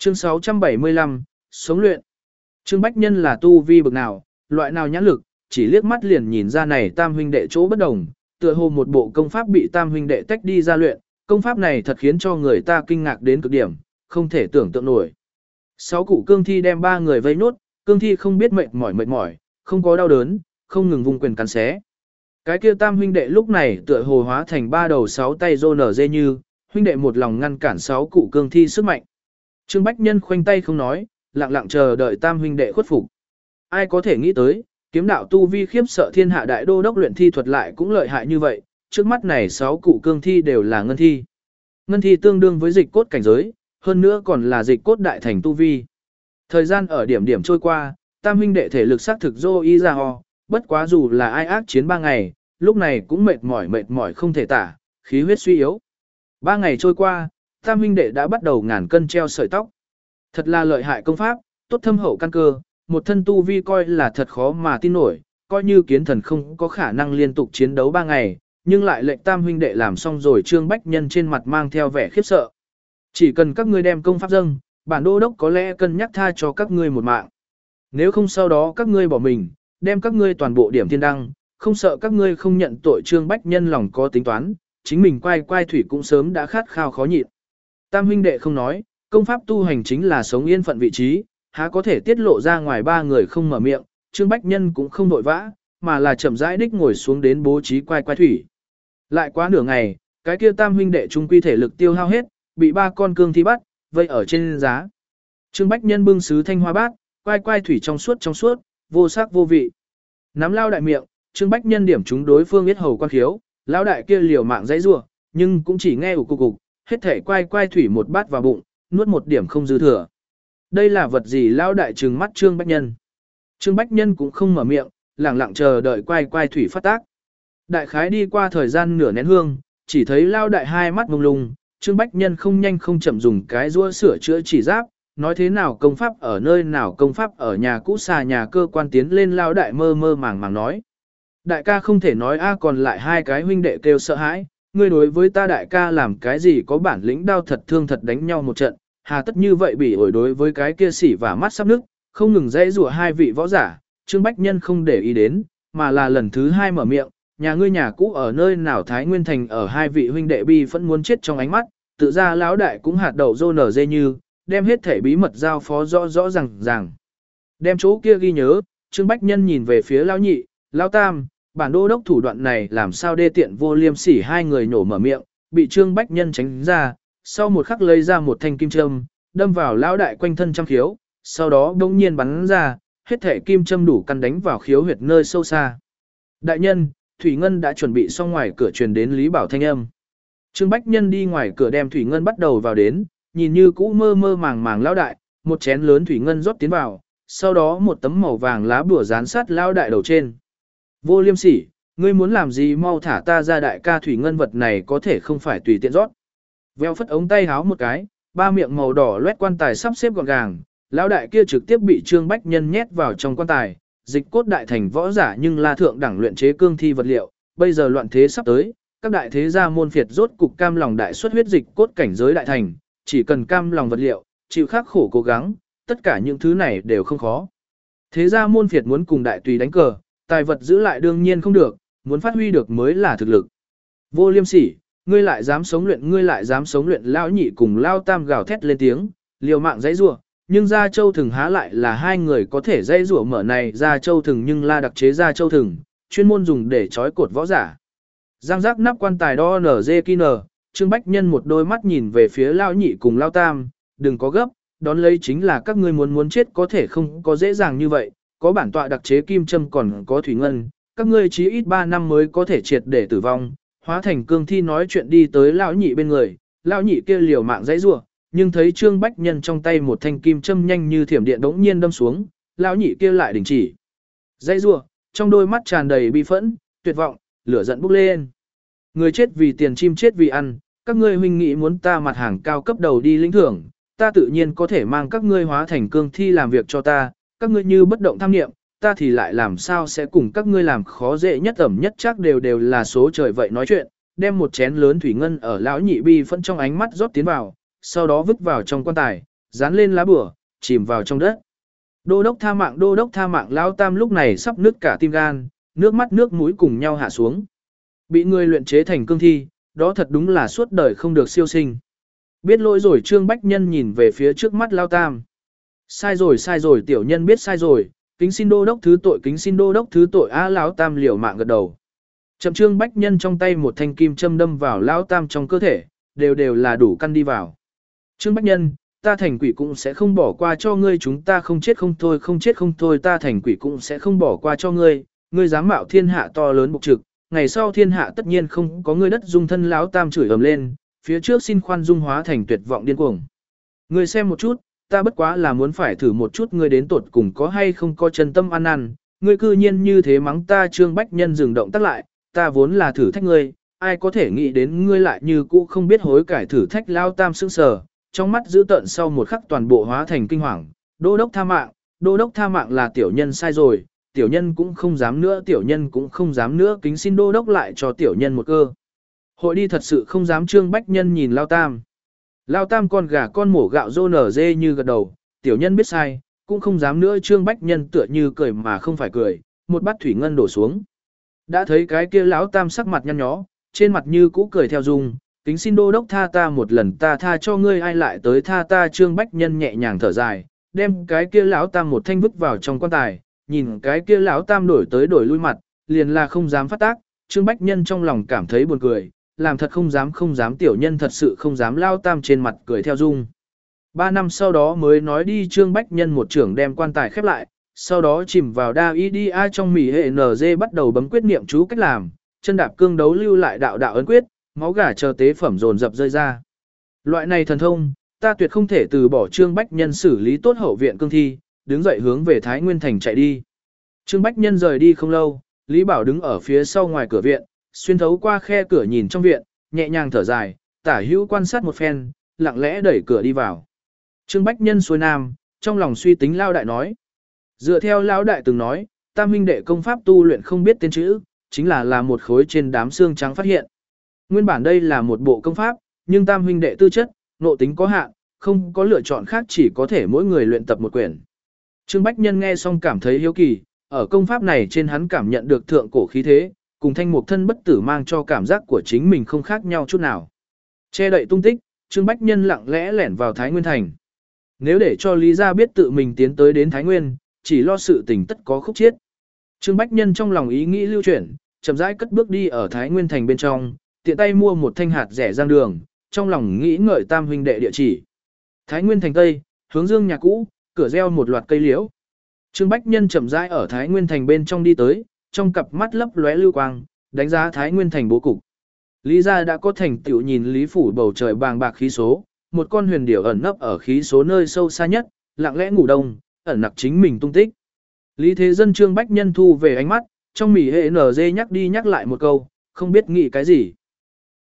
Chương 675, sống luyện. Trương Bách Nhân là tu vi bậc nào, loại nào nhãn lực, chỉ liếc mắt liền nhìn ra này tam huynh đệ chỗ bất đồng, tựa hồ một bộ công pháp bị tam huynh đệ tách đi ra luyện, công pháp này thật khiến cho người ta kinh ngạc đến cực điểm, không thể tưởng tượng nổi. 6 cụ cương thi đem 3 người vây nốt, cương thi không biết mệt mỏi, không có đau đớn, không ngừng vung quyền cắn xé. Cái kia tam huynh đệ lúc này tựa hồ hóa thành 3 đầu 6 tay rô nở dê như, huynh đệ một lòng ngăn cản 6 cụ cương thi sức mạnh. Trương Bách Nhân khoanh tay không nói, lặng lặng chờ đợi tam huynh đệ khuất phục. Ai có thể nghĩ tới, kiếm đạo tu vi khiếp sợ thiên hạ đại đô đốc luyện thi thuật lại cũng lợi hại như vậy, trước mắt này 6 cụ cương thi đều là ngân thi. Ngân thi tương đương với dịch cốt cảnh giới, hơn nữa còn là dịch cốt đại thành tu vi. Thời gian ở điểm điểm trôi qua, tam huynh đệ thể lực xác thực dô y ra ho, bất quá dù là ai ác chiến 3 ngày, lúc này cũng mệt mỏi không thể tả, khí huyết suy yếu. 3 ngày trôi qua, tam huynh đệ đã bắt đầu ngàn cân treo sợi tóc. Thật là lợi hại công pháp, tốt thâm hậu căn cơ, một thân tu vi coi là thật khó mà tin nổi, coi như kiến thần không có khả năng liên tục chiến đấu 3 ngày, nhưng lại lệnh tam huynh đệ làm xong rồi. Trương Bách Nhân trên mặt mang theo vẻ khiếp sợ. Chỉ cần các ngươi đem công pháp dâng, bản đô đốc có lẽ cân nhắc tha cho các ngươi một mạng. Nếu không sau đó các ngươi bỏ mình, đem các ngươi toàn bộ điểm thiên đăng, không sợ các ngươi không nhận tội. Trương Bách Nhân lòng có tính toán, chính mình quay thủy cũng sớm đã khát khao khó nhịn. Tam huynh đệ không nói, công pháp tu hành chính là sống yên phận vị trí, há có thể tiết lộ ra ngoài 3 người không mở miệng. Trương Bách Nhân cũng không vội vã, mà là chậm rãi đích ngồi xuống đến bố trí quay thủy. Lại quá nửa ngày, cái kia tam huynh đệ trung quy thể lực tiêu hao hết, bị 3 con cương thi bắt, vây ở trên giá. Trương Bách Nhân bưng sứ thanh hoa bát, quay thủy trong suốt, vô sắc vô vị. Nắm lao đại miệng, Trương Bách Nhân điểm chúng đối phương biết hầu quan khiếu, lao đại kia liều mạng dãy rủa, nhưng cũng chỉ nghe ục cục, hết thể quay thủy một bát vào bụng, nuốt một điểm không dư thừa. Đây là vật gì? Lao đại trừng mắt Trương Bách Nhân. Trương Bách Nhân cũng không mở miệng, lặng lặng chờ đợi quay thủy phát tác. Đại khái đi qua thời gian nửa nén hương, chỉ thấy lao đại hai mắt mông lung, Trương Bách Nhân không nhanh không chậm dùng cái rũa sửa chữa chỉ giáp, nói thế nào công pháp ở nơi nào, công pháp ở nhà cũ xà nhà cơ quan. Tiến lên lao đại mơ màng nói. Đại ca không thể nói a. Còn lại 2 cái huynh đệ kêu sợ hãi, ngươi đối với ta đại ca làm cái gì có bản lĩnh, đao thật thương thật đánh nhau một trận, hà tất như vậy bỉ ổi đối với cái kia xỉ và mắt sắp nứt, không ngừng dãy rủa 2 vị võ giả. Trương Bách Nhân không để ý đến, mà là lần thứ 2 mở miệng, nhà ngươi nhà cũ ở nơi nào? Thái Nguyên Thành. Ở 2 vị huynh đệ bi phẫn muốn chết trong ánh mắt, tự ra lão đại cũng hạt đậu rô nở dê như, đem hết thể bí mật giao phó rõ ràng. Đem chỗ kia ghi nhớ. Trương Bách Nhân nhìn về phía lão nhị, lão tam, bản đô đốc thủ đoạn này làm sao đê tiện vô liêm sỉ. 2 người nổ mở miệng, bị Trương Bách Nhân tránh ra, sau một khắc lấy ra một thanh kim châm, đâm vào lão đại quanh thân trăm khiếu, sau đó đống nhiên bắn ra, hết thể kim châm đủ căn đánh vào khiếu huyệt nơi sâu xa. Đại nhân, Thủy Ngân đã chuẩn bị xong. Ngoài cửa truyền đến Lý Bảo thanh âm. Trương Bách Nhân đi ngoài cửa đem Thủy Ngân bắt đầu vào đến, nhìn như cũ mơ màng lão đại, một chén lớn Thủy Ngân rót tiến vào, sau đó một tấm màu vàng lá bùa dán sát lão đại đầu trên. Vô liêm sỉ, ngươi muốn làm gì? Mau thả ta ra. Đại ca, Thủy Ngân vật này có thể không phải tùy tiện rót. Veo phất ống tay háo một cái, 3 miệng màu đỏ loét quan tài sắp xếp gọn gàng, lão đại kia trực tiếp bị Trương Bách Nhân nhét vào trong quan tài. Dịch cốt đại thành võ giả nhưng là thượng đẳng luyện chế cương thi vật liệu, bây giờ loạn thế sắp tới, các đại thế gia môn phiệt rốt cục cam lòng đại xuất huyết dịch cốt cảnh giới đại thành, chỉ cần cam lòng vật liệu, chịu khắc khổ cố gắng, tất cả những thứ này đều không khó. Thế gia môn phiệt muốn cùng đại tùy đánh cờ, tài vật giữ lại đương nhiên không được, muốn phát huy được mới là thực lực. Vô liêm sỉ, ngươi lại dám sống luyện, lão nhị cùng lao tam gào thét lên tiếng, liều mạng dãy rủa, nhưng Gia Châu Thừng há lại là 2 người có thể dãy rủa mở này. Gia Châu Thừng nhưng là đặc chế Gia Châu Thừng, chuyên môn dùng để trói cột võ giả. Giang giác nắp quan tài đo nở dê kia nở, Trương Bách Nhân một đôi mắt nhìn về phía lao nhị cùng lao tam, đừng có gấp, đón lấy chính là các ngươi muốn chết có thể không có dễ dàng như vậy, có bản tọa đặc chế kim châm còn có Thủy Ngân, các ngươi chí ít 3 năm mới có thể triệt để tử vong. Hóa thành cương thi nói chuyện đi tới lão nhị bên người, lão nhị kia liều mạng dãy rủa, nhưng thấy Trương Bách Nhân trong tay một thanh kim châm nhanh như thiểm điện đống nhiên đâm xuống, lão nhị kia lại đình chỉ. Dãy rủa, trong đôi mắt tràn đầy bi phẫn, tuyệt vọng, lửa giận bốc lên. Người chết vì tiền, chim chết vì ăn, các ngươi huynh nghĩ muốn ta mặt hàng cao cấp đầu đi lĩnh thưởng, ta tự nhiên có thể mang các ngươi hóa thành cương thi làm việc cho ta, các ngươi như bất động tham niệm, ta thì lại làm sao sẽ cùng các ngươi làm khó dễ nhất ẩm nhất chắc đều là số trời vậy. Nói chuyện, đem một chén lớn Thủy Ngân ở lão nhị bi phẫn trong ánh mắt rót tiến vào, sau đó vứt vào trong quan tài, dán lên lá bùa, chìm vào trong đất. Đô đốc tha mạng Lão Tam lúc này sắp nứt cả tim gan, nước mắt nước mũi cùng nhau hạ xuống. Bị người luyện chế thành cương thi, đó thật đúng là suốt đời không được siêu sinh. Biết lỗi rồi Trương Bách Nhân nhìn về phía trước mắt Lão Tam. Sai rồi tiểu nhân biết sai rồi, kính xin đô đốc thứ tội kính xin đô đốc thứ tội á Lão Tam liều mạng gật đầu. Chậm Trương Bách Nhân trong tay một thanh kim châm đâm vào Lão Tam trong cơ thể, đều là đủ căn đi vào. Trương Bách Nhân, ta thành quỷ cũng sẽ không bỏ qua cho ngươi chúng ta không chết không thôi ta thành quỷ cũng sẽ không bỏ qua cho ngươi, ngươi dám mạo thiên hạ to lớn bục trực, ngày sau thiên hạ tất nhiên không có ngươi đất dung thân Lão Tam chửi ầm lên, phía trước xin khoan dung hóa thành tuyệt vọng điên cuồng. Ngươi xem một chút, ta bất quá là muốn phải thử một chút ngươi đến tột cùng có hay không có chân tâm ăn năn, ngươi cư nhiên như thế mắng ta Trương Bách Nhân dừng động tác lại, ta vốn là thử thách ngươi, ai có thể nghĩ đến ngươi lại như cũ không biết hối cải thử thách Lão Tam sững sờ, trong mắt dữ tợn sau một khắc toàn bộ hóa thành kinh hoàng, đô đốc tha mạng là tiểu nhân sai rồi, tiểu nhân cũng không dám nữa kính xin đô đốc lại cho tiểu nhân một cơ. Hội đi thật sự không dám Trương Bách Nhân nhìn Lão Tam. Lão Tam con gà con mổ gạo rô nở dê như gật đầu, tiểu nhân biết sai, cũng không dám nữa Trương Bách Nhân tựa như cười mà không phải cười, một bát thủy ngân đổ xuống. Đã thấy cái kia Lão Tam sắc mặt nhăn nhó, trên mặt như cũ cười theo dung, kính xin đô đốc tha ta một lần ta tha cho ngươi ai lại tới tha ta Trương Bách Nhân nhẹ nhàng thở dài, đem cái kia Lão Tam một thanh vứt vào trong quan tài, nhìn cái kia Lão Tam đổi tới đổi lui mặt, liền là không dám phát tác, Trương Bách Nhân trong lòng cảm thấy buồn cười, làm thật không dám tiểu nhân thật sự không dám Lão Tam trên mặt cười theo dung. 3 năm sau đó mới nói đi Trương Bách Nhân một trưởng đem quan tài khép lại, sau đó chìm vào đa y trong mỉ hệ NG bắt đầu bấm quyết niệm chú cách làm, chân đạp cương đấu lưu lại đạo ấn quyết, máu gà chờ tế phẩm dồn dập rơi ra. Loại này thần thông, ta tuyệt không thể từ bỏ Trương Bách Nhân xử lý tốt hậu viện cương thi, đứng dậy hướng về Thái Nguyên Thành chạy đi. Trương Bách Nhân rời đi không lâu, Lý Bảo đứng ở phía sau ngoài cửa viện, xuyên thấu qua khe cửa nhìn trong viện, nhẹ nhàng thở dài, tả hữu quan sát một phen, lặng lẽ đẩy cửa đi vào. Trương Bách Nhân xuôi nam, trong lòng suy tính Lao Đại nói. Dựa theo Lão Đại từng nói, Tam huynh đệ công pháp tu luyện không biết tên chữ, chính là một khối trên đám xương trắng phát hiện. Nguyên bản đây là một bộ công pháp, nhưng Tam huynh đệ tư chất, nộ tính có hạn, không có lựa chọn khác chỉ có thể mỗi người luyện tập một quyển. Trương Bách Nhân nghe xong cảm thấy hiếu kỳ, ở công pháp này trên hắn cảm nhận được thượng cổ khí thế, cùng thanh mục thân bất tử mang cho cảm giác của chính mình không khác nhau chút nào. Che đậy tung tích, Trương Bách Nhân lặng lẽ lẻn vào Thái Nguyên Thành. Nếu để cho Lý gia biết tự mình tiến tới đến Thái Nguyên, chỉ lo sự tình tất có khúc chiết. Trương Bách Nhân trong lòng ý nghĩ lưu chuyển, chậm rãi cất bước đi ở Thái Nguyên Thành bên trong, tiện tay mua một thanh hạt rẻ giang đường, trong lòng nghĩ ngợi Tam huynh đệ địa chỉ. Thái Nguyên Thành Tây, hướng dương nhà cũ, cửa gieo một loạt cây liễu. Trương Bách Nhân chậm rãi ở Thái Nguyên Thành bên trong đi tới, trong cặp mắt lấp lóe lưu quang, đánh giá Thái Nguyên Thành bố cục. Lý gia đã có thành tựu nhìn Lý phủ bầu trời bàng bạc khí số, một con huyền điểu ẩn nấp ở khí số nơi sâu xa nhất, lặng lẽ ngủ đông, ẩn nặc chính mình tung tích. Lý Thế Dân Trương Bách Nhân thu về ánh mắt, trong mỉ hệ NG nhắc đi nhắc lại một câu, không biết nghĩ cái gì.